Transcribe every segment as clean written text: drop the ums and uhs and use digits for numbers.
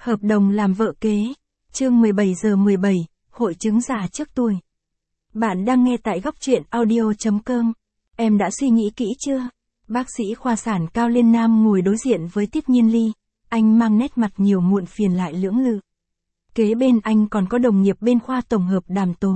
Hợp đồng làm vợ kế. Chương 17:17, hội chứng già trước tuổi. Bạn đang nghe tại góc truyện audio.com. Em đã suy nghĩ kỹ chưa? Bác sĩ khoa sản Cao Liên Nam ngồi đối diện với Tiết Nhiên Ly. Anh mang nét mặt nhiều muộn phiền lại lưỡng lự. Kế bên anh còn có đồng nghiệp bên khoa tổng hợp Đàm Tố.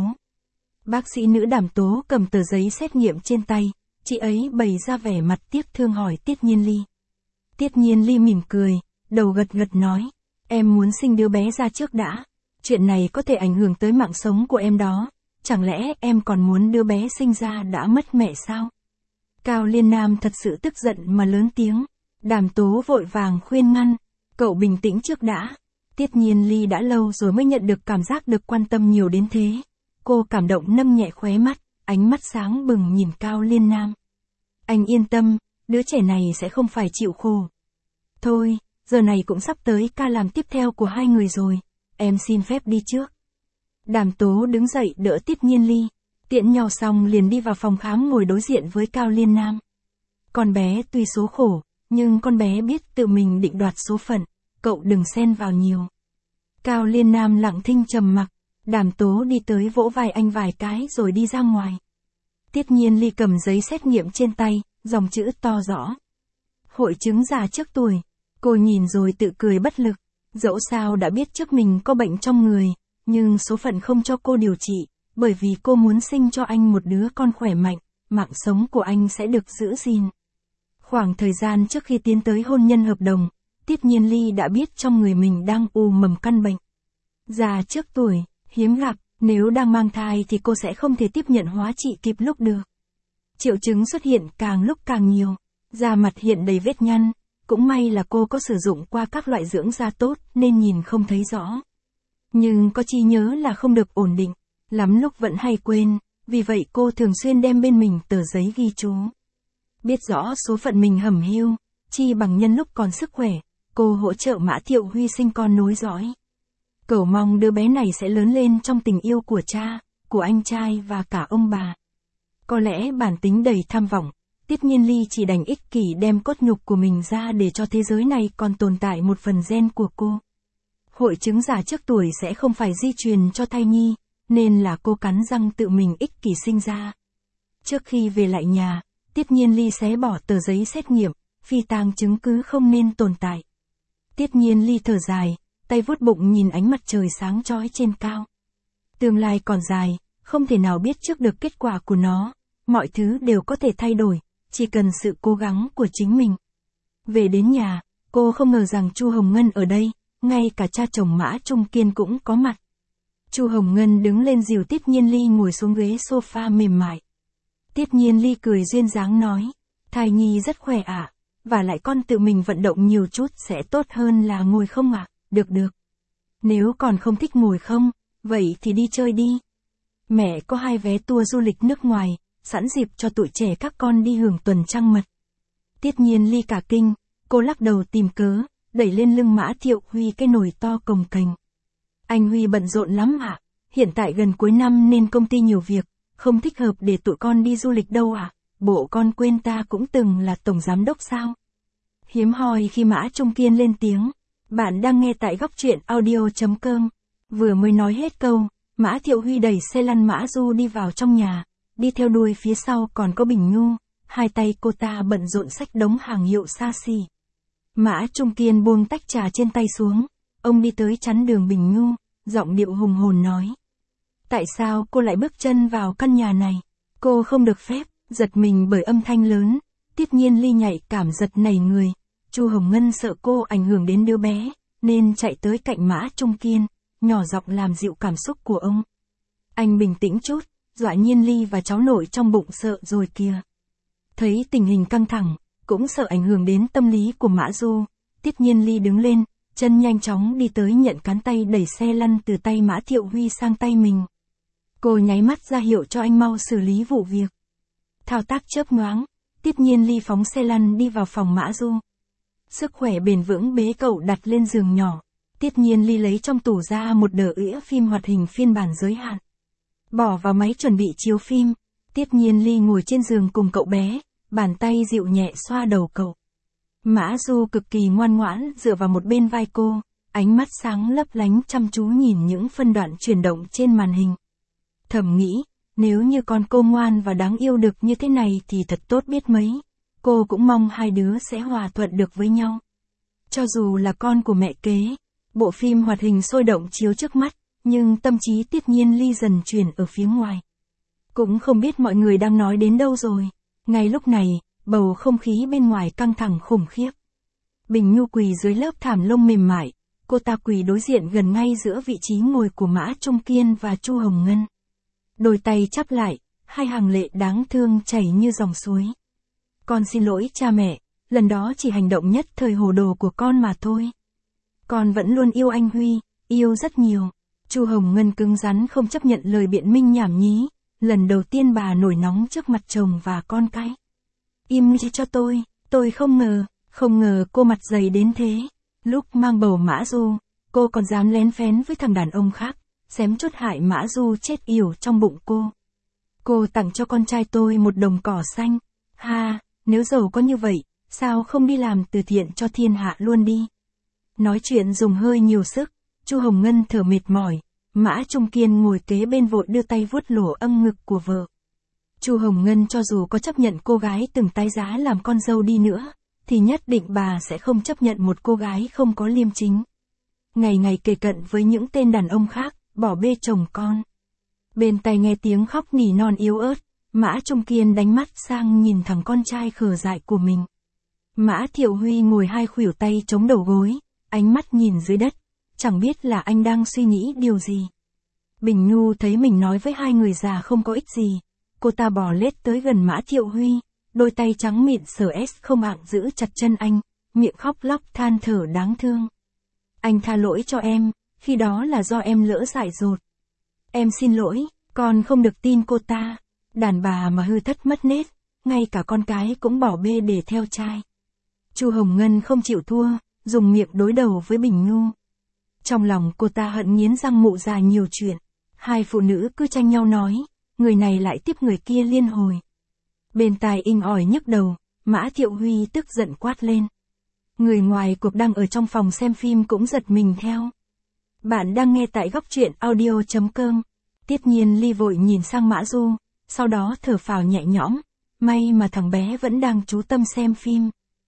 Bác sĩ nữ Đàm Tố cầm tờ giấy xét nghiệm trên tay. Chị ấy bày ra vẻ mặt tiếc thương hỏi Tiết Nhiên Ly. Tiết Nhiên Ly mỉm cười, đầu gật gật nói. Em muốn sinh đứa bé ra trước đã. Chuyện này có thể ảnh hưởng tới mạng sống của em đó. Chẳng lẽ em còn muốn đứa bé sinh ra đã mất mẹ sao? Cao Liên Nam thật sự tức giận mà lớn tiếng. Đàm Tố vội vàng khuyên ngăn. Cậu bình tĩnh trước đã. Tiết Nhiên Ly đã lâu rồi mới nhận được cảm giác được quan tâm nhiều đến thế. Cô cảm động nâng nhẹ khóe mắt, ánh mắt sáng bừng nhìn Cao Liên Nam. Anh yên tâm, đứa trẻ này sẽ không phải chịu khổ. Thôi, giờ này cũng sắp tới ca làm tiếp theo của hai người rồi, em xin phép đi trước. Đàm Tố đứng dậy đỡ Tiết Nhiên Ly, tiễn nhau xong liền đi vào phòng khám ngồi đối diện với Cao Liên Nam. Con bé tuy số khổ, nhưng con bé biết tự mình định đoạt số phận, cậu đừng xen vào nhiều. Cao Liên Nam lặng thinh trầm mặc, Đàm Tố đi tới vỗ vai anh vài cái rồi đi ra ngoài. Tiết Nhiên Ly cầm giấy xét nghiệm trên tay, dòng chữ to rõ. Hội chứng già trước tuổi. Cô nhìn rồi tự cười bất lực, dẫu sao đã biết trước mình có bệnh trong người, nhưng số phận không cho cô điều trị, bởi vì cô muốn sinh cho anh một đứa con khỏe mạnh, mạng sống của anh sẽ được giữ gìn. Khoảng thời gian trước khi tiến tới hôn nhân hợp đồng, Tiết Nhiên Ly đã biết trong người mình đang mầm căn bệnh. Già trước tuổi, hiếm gặp, nếu đang mang thai thì cô sẽ không thể tiếp nhận hóa trị kịp lúc được. Triệu chứng xuất hiện càng lúc càng nhiều, da mặt hiện đầy vết nhăn. Cũng may là cô có sử dụng qua các loại dưỡng da tốt nên nhìn không thấy rõ. Nhưng có trí nhớ là không được ổn định, lắm lúc vẫn hay quên, vì vậy cô thường xuyên đem bên mình tờ giấy ghi chú. Biết rõ số phận mình hẩm hiu, chi bằng nhân lúc còn sức khỏe, cô hỗ trợ Mã Thiệu Huy sinh con nối dõi. Cầu mong đứa bé này sẽ lớn lên trong tình yêu của cha, của anh trai và cả ông bà. Có lẽ bản tính đầy tham vọng, Tiết Nhiên Ly chỉ đành ích kỷ đem cốt nhục của mình ra để cho thế giới này còn tồn tại một phần gen của cô. Hội chứng già trước tuổi sẽ không phải di truyền cho thai nhi, nên là cô cắn răng tự mình ích kỷ sinh ra. Trước khi về lại nhà, Tiết Nhiên Ly xé bỏ tờ giấy xét nghiệm, phi tang chứng cứ không nên tồn tại. Tiết Nhiên Ly thở dài, tay vuốt bụng nhìn ánh mặt trời sáng chói trên cao. Tương lai còn dài, không thể nào biết trước được kết quả của nó, mọi thứ đều có thể thay đổi. Chỉ cần sự cố gắng của chính mình. Về đến nhà, cô không ngờ rằng Chu Hồng Ngân ở đây, ngay cả cha chồng Mã Trung Kiên cũng có mặt. Chu Hồng Ngân đứng lên dìu Tiết Nhiên Ly ngồi xuống ghế sofa mềm mại. Tiết Nhiên Ly cười duyên dáng nói, thai nhi rất khỏe ạ, và lại con tự mình vận động nhiều chút sẽ tốt hơn là ngồi không ạ, được. Nếu còn không thích ngồi không, vậy thì đi chơi đi. Mẹ có 2 vé tour du lịch nước ngoài. Sẵn dịp cho tụi trẻ các con đi hưởng tuần trăng mật. Tiết Nhiên Ly cả kinh, cô lắc đầu tìm cớ, đẩy lên lưng Mã Thiệu Huy cái nồi to cồng kềnh. Anh Huy bận rộn lắm ạ, hiện tại gần cuối năm nên công ty nhiều việc, không thích hợp để tụi con đi du lịch đâu ạ, bộ con quên ta cũng từng là tổng giám đốc sao. Hiếm hoi khi Mã Trung Kiên lên tiếng, bạn đang nghe tại góc truyện audio.com. Vừa mới nói hết câu, Mã Thiệu Huy đẩy xe lăn Mã Du đi vào trong nhà. Đi theo đuôi phía sau còn có Bình Nhu, hai tay cô ta bận rộn xách đống hàng hiệu xa xỉ. Mã Trung Kiên buông tách trà trên tay xuống, ông đi tới chắn đường Bình Nhu, giọng điệu hùng hồn nói. Tại sao cô lại bước chân vào căn nhà này? Cô không được phép, giật mình bởi âm thanh lớn, Tiết Nhiên Ly nhạy cảm giật nảy người. Chu Hồng Ngân sợ cô ảnh hưởng đến đứa bé, nên chạy tới cạnh Mã Trung Kiên, nhỏ giọng làm dịu cảm xúc của ông. Anh bình tĩnh chút. Dọa Nhiên Ly và cháu nội trong bụng sợ rồi kìa. Thấy tình hình căng thẳng, cũng sợ ảnh hưởng đến tâm lý của Mã Du, Tiết Nhiên Ly đứng lên, chân nhanh chóng đi tới nhận cán tay đẩy xe lăn từ tay Mã Thiệu Huy sang tay mình. Cô nháy mắt ra hiệu cho anh mau xử lý vụ việc. Thao tác chớp nhoáng, Tiết Nhiên Ly phóng xe lăn đi vào phòng Mã Du. Sức khỏe bền vững bế cậu đặt lên giường nhỏ. Tiết Nhiên Ly lấy trong tủ ra một đĩa phim hoạt hình phiên bản giới hạn. Bỏ vào máy chuẩn bị chiếu phim, Tiết Nhiên Ly ngồi trên giường cùng cậu bé, bàn tay dịu nhẹ xoa đầu cậu. Mã Du cực kỳ ngoan ngoãn dựa vào một bên vai cô, ánh mắt sáng lấp lánh chăm chú nhìn những phân đoạn chuyển động trên màn hình. Thầm nghĩ, nếu như con cô ngoan và đáng yêu được như thế này thì thật tốt biết mấy. Cô cũng mong hai đứa sẽ hòa thuận được với nhau. Cho dù là con của mẹ kế, bộ phim hoạt hình sôi động chiếu trước mắt, nhưng tâm trí Tiết Nhiên Ly dần chuyển ở phía ngoài. Cũng không biết mọi người đang nói đến đâu rồi. Ngay lúc này, bầu không khí bên ngoài căng thẳng khủng khiếp. Bình Nhu quỳ dưới lớp thảm lông mềm mại, cô ta quỳ đối diện gần ngay giữa vị trí ngồi của Mã Trung Kiên và Chu Hồng Ngân. Đôi tay chắp lại, hai hàng lệ đáng thương chảy như dòng suối. Con xin lỗi cha mẹ, lần đó chỉ hành động nhất thời hồ đồ của con mà thôi. Con vẫn luôn yêu anh Huy, yêu rất nhiều. Chu Hồng Ngân cứng rắn không chấp nhận lời biện minh nhảm nhí, lần đầu tiên bà nổi nóng trước mặt chồng và con cái. Im cho tôi không ngờ cô mặt dày đến thế. Lúc mang bầu Mã Du, cô còn dám lén phén với thằng đàn ông khác, xém chốt hại Mã Du chết yểu trong bụng cô. Cô tặng cho con trai tôi một đồng cỏ xanh. Ha, nếu giàu có như vậy, sao không đi làm từ thiện cho thiên hạ luôn đi. Nói chuyện dùng hơi nhiều sức, Chu Hồng Ngân thở mệt mỏi, Mã Trung Kiên ngồi kế bên vội đưa tay vuốt lỗ âm ngực của vợ. Chu Hồng Ngân cho dù có chấp nhận cô gái từng tái giá làm con dâu đi nữa, thì nhất định bà sẽ không chấp nhận một cô gái không có liêm chính. Ngày ngày kề cận với những tên đàn ông khác, bỏ bê chồng con. Bên tai nghe tiếng khóc nỉ non yếu ớt, Mã Trung Kiên đánh mắt sang nhìn thằng con trai khờ dại của mình. Mã Thiệu Huy ngồi hai khuỷu tay chống đầu gối, ánh mắt nhìn dưới đất, chẳng biết là anh đang suy nghĩ điều gì. Bình Nhu thấy mình nói với hai người già không có ích gì, cô ta bò lết tới gần Mã Thiệu Huy, đôi tay trắng mịn sờ không ạng giữ chặt chân anh, miệng khóc lóc than thở đáng thương. Anh tha lỗi cho em, khi đó là do em lỡ dại dột. Em xin lỗi, con không được tin cô ta. Đàn bà mà hư thất mất nết, ngay cả con cái cũng bỏ bê để theo trai. Chu Hồng Ngân không chịu thua, dùng miệng đối đầu với Bình Nhu. Trong lòng cô ta hận nghiến răng mụ già nhiều chuyện. Hai phụ nữ cứ tranh nhau nói, người này lại tiếp người kia liên hồi. Bên tai inh ỏi nhức đầu, Mã Thiệu Huy tức giận quát lên. Người ngoài cuộc đang ở trong phòng xem phim cũng giật mình theo. Bạn đang nghe tại góc truyện audio.com. Tiết Nhiên Ly vội nhìn sang Mã Du, sau đó thở phào nhẹ nhõm, may mà thằng bé vẫn đang chú tâm xem phim.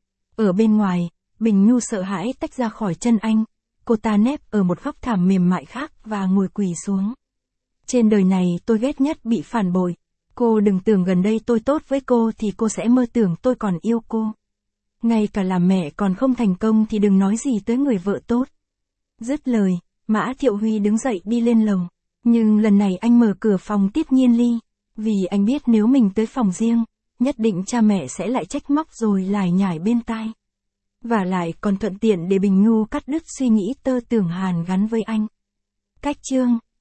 Ở bên ngoài, Bình Nhu sợ hãi tách ra khỏi chân anh, cô ta nép ở một góc thảm mềm mại khác và ngồi quỳ xuống. Trên đời này tôi ghét nhất bị phản bội, cô đừng tưởng gần đây tôi tốt với cô thì cô sẽ mơ tưởng tôi còn yêu cô. Ngay cả làm mẹ còn không thành công thì đừng nói gì tới người vợ tốt. Dứt lời, Mã Thiệu Huy đứng dậy đi lên lầu, nhưng lần này anh mở cửa phòng Tiết Nhiên Ly, vì anh biết nếu mình tới phòng riêng, nhất định cha mẹ sẽ lại trách móc rồi lải nhải bên tai. Và lại còn thuận tiện để Bình Nhu cắt đứt suy nghĩ tơ tưởng hàn gắn với anh. Cách chương